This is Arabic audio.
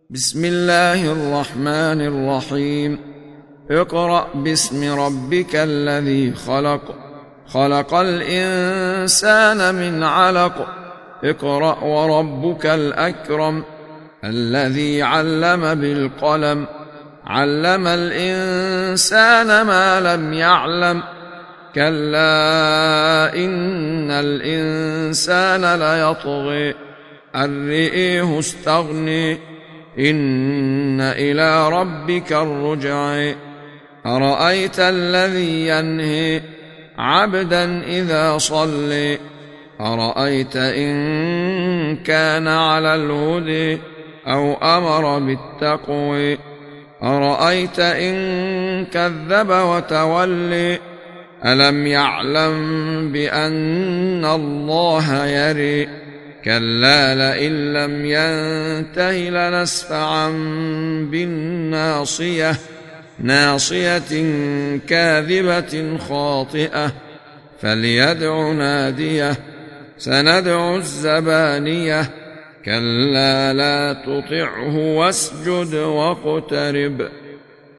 بسم الله الرحمن الرحيم. اقرأ باسم ربك الذي خلق. خلق الإنسان من علق. اقرأ وربك الأكرم الذي علم بالقلم. علم الإنسان ما لم يعلم. كلا إن الإنسان ليطغي أن رآه استغنى إن إلى ربك الرجع. أرأيت الذي ينهي عبدا إذا صلى. أرأيت إن كان على الهدى أو أمر بالتقوى. أرأيت إن كذب وتولى. ألم يعلم بأن الله يرى. كلا لئن لم ينته لنسفعا بالناصية. ناصية كاذبة خاطئة فليدع ناديه. سندع الزبانية. كلا لا تطعه واسجد واقترب.